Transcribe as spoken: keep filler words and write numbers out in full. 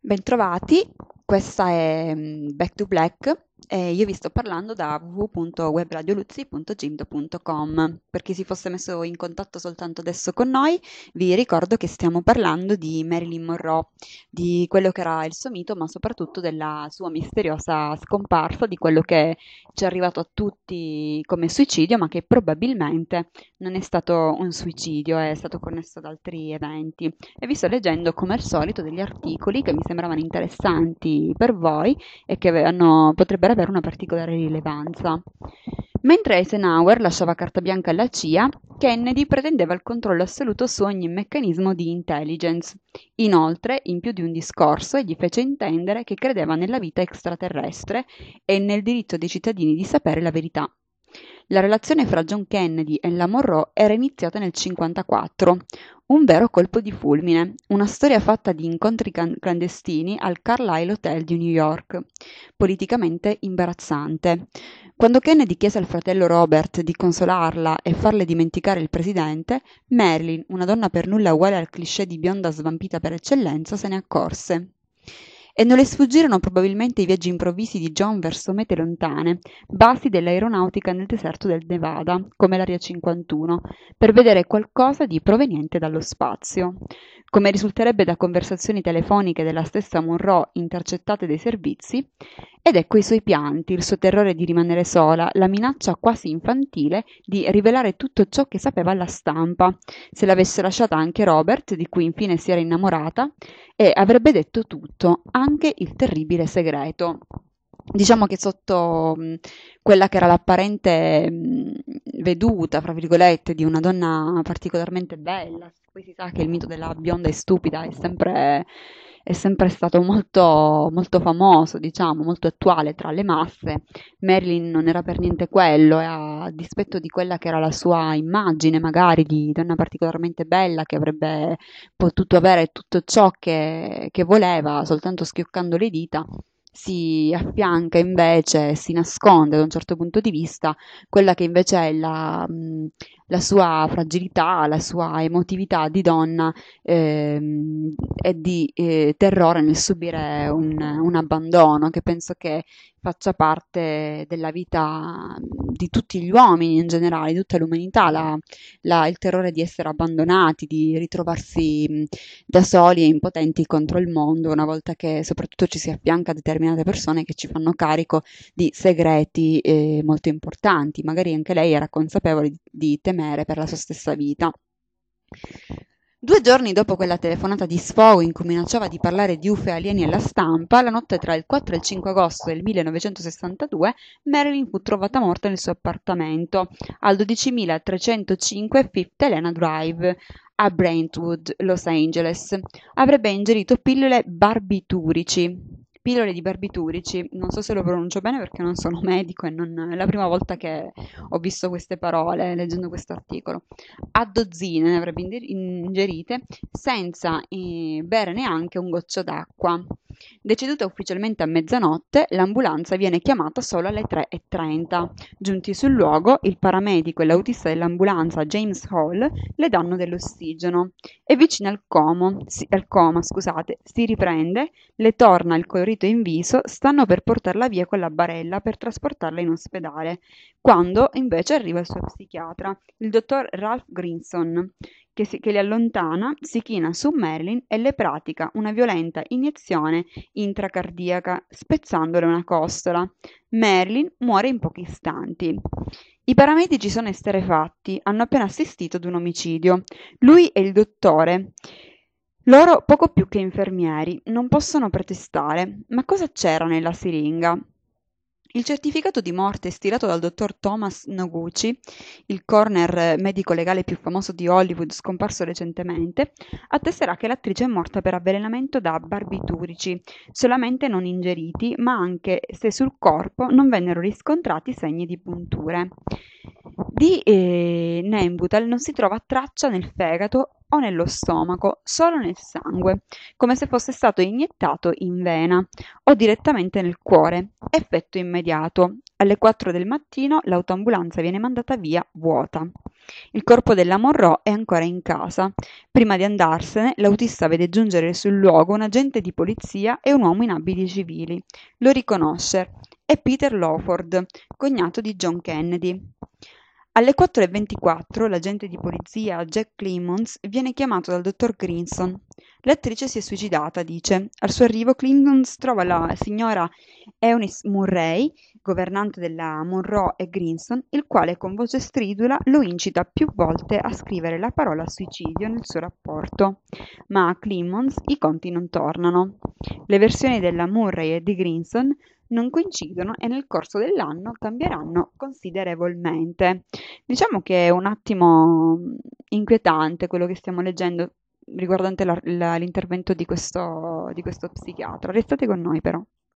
Bentrovati, questa è mm, Back to Black e io vi sto parlando da w w w punto webradioluzzi punto gimdo punto com. Per chi si fosse messo in contatto soltanto adesso con noi, vi ricordo che stiamo parlando di Marilyn Monroe, di quello che era il suo mito, ma soprattutto della sua misteriosa scomparsa, di quello che ci è arrivato a tutti come suicidio, ma che probabilmente non è stato un suicidio, è stato connesso ad altri eventi. E vi sto leggendo come al solito degli articoli che mi sembravano interessanti per voi e che avevano- potrebbero avere una particolare rilevanza. Mentre Eisenhower lasciava carta bianca alla C I A, Kennedy pretendeva il controllo assoluto su ogni meccanismo di intelligence. Inoltre, in più di un discorso, egli fece intendere che credeva nella vita extraterrestre e nel diritto dei cittadini di sapere la verità. La relazione fra John Kennedy e la Monroe era iniziata nel cinquantaquattro, un vero colpo di fulmine, una storia fatta di incontri can- clandestini al Carlyle Hotel di New York, politicamente imbarazzante. Quando Kennedy chiese al fratello Robert di consolarla e farle dimenticare il presidente, Marilyn, una donna per nulla uguale al cliché di bionda svampita per eccellenza, se ne accorse. E non le sfuggirono probabilmente i viaggi improvvisi di John verso mete lontane, basi dell'aeronautica nel deserto del Nevada, come l'Area cinquantuno, per vedere qualcosa di proveniente dallo spazio. Come risulterebbe da conversazioni telefoniche della stessa Monroe intercettate dai servizi, ed ecco i suoi pianti, il suo terrore di rimanere sola, la minaccia quasi infantile di rivelare tutto ciò che sapeva alla stampa, se l'avesse lasciata anche Robert, di cui infine si era innamorata, e avrebbe detto tutto, anche il terribile segreto. Diciamo che sotto mh, quella che era l'apparente mh, veduta, fra virgolette, di una donna particolarmente bella, poi si sa che il mito della bionda e stupida è sempre, è sempre stato molto, molto famoso, diciamo, molto attuale tra le masse. Marilyn non era per niente quello, e a dispetto di quella che era la sua immagine, magari di donna particolarmente bella che avrebbe potuto avere tutto ciò che, che voleva soltanto schioccando le dita, si affianca invece, si nasconde da un certo punto di vista quella che invece è la, mh, la sua fragilità, la sua emotività di donna ehm, e di eh, terrore nel subire un, un abbandono, che penso che faccia parte della vita di tutti gli uomini in generale, di tutta l'umanità, la- la- il terrore di essere abbandonati, di ritrovarsi mh, da soli e impotenti contro il mondo, una volta che soprattutto ci si affianca a determinate persone che ci fanno carico di segreti eh, molto importanti. Magari anche lei era consapevole di, di temere per la sua stessa vita. Due giorni dopo quella telefonata di sfogo in cui minacciava di parlare di U F O e alieni alla stampa, la notte tra il quattro e il cinque agosto del millenovecentosessantadue, Marilyn fu trovata morta nel suo appartamento al dodicimilatrecentocinque Fifth Helena Drive a Brentwood, Los Angeles. Avrebbe ingerito pillole barbiturici. Pillole di barbiturici, non so se lo pronuncio bene perché non sono medico e non è la prima volta che ho visto queste parole leggendo questo articolo. A dozzine ne avrebbe inde- ingerite senza eh, bere neanche un goccio d'acqua. Deceduta ufficialmente a mezzanotte, l'ambulanza viene chiamata solo alle tre e trenta. Giunti sul luogo, il paramedico e l'autista dell'ambulanza James Hall le danno dell'ossigeno. È vicina al, como, si- al coma, scusate, si riprende, le torna il colorito in viso, stanno per portarla via con la barella per trasportarla in ospedale, quando invece arriva il suo psichiatra, il dottor Ralph Grinson, che, si- che li allontana, si china su Marilyn e le pratica una violenta iniezione intracardiaca, spezzandole una costola. Marilyn muore in pochi istanti. I paramedici sono esterrefatti, hanno appena assistito ad un omicidio. Lui e il dottore. Loro poco più che infermieri, non possono protestare. Ma cosa c'era nella siringa? Il certificato di morte stilato dal dottor Thomas Noguchi, il corner medico legale più famoso di Hollywood scomparso recentemente, attesterà che l'attrice è morta per avvelenamento da barbiturici, solamente non ingeriti, ma anche se sul corpo non vennero riscontrati segni di punture. Di eh, Nembutal non si trova traccia nel fegato o nello stomaco, solo nel sangue, come se fosse stato iniettato in vena o direttamente nel cuore. Effetto immediato. Alle quattro del mattino l'autoambulanza viene mandata via vuota. Il corpo della Monroe è ancora in casa. Prima di andarsene, l'autista vede giungere sul luogo un agente di polizia e un uomo in abiti civili. Lo riconosce. È Peter Lawford, cognato di John Kennedy. Alle quattro e ventiquattro l'agente di polizia Jack Clemons viene chiamato dal dottor Grinson. L'attrice si è suicidata, dice. Al suo arrivo Clemons trova la signora Eunice Murray, governante della Monroe e Grinson, il quale con voce stridula lo incita più volte a scrivere la parola suicidio nel suo rapporto. Ma a Clemons i conti non tornano. Le versioni della Murray e di Grinson non coincidono e nel corso dell'anno cambieranno considerevolmente. Diciamo che è un attimo mh, inquietante quello che stiamo leggendo riguardante la- la- l'intervento di questo, di questo psichiatra. Restate con noi però.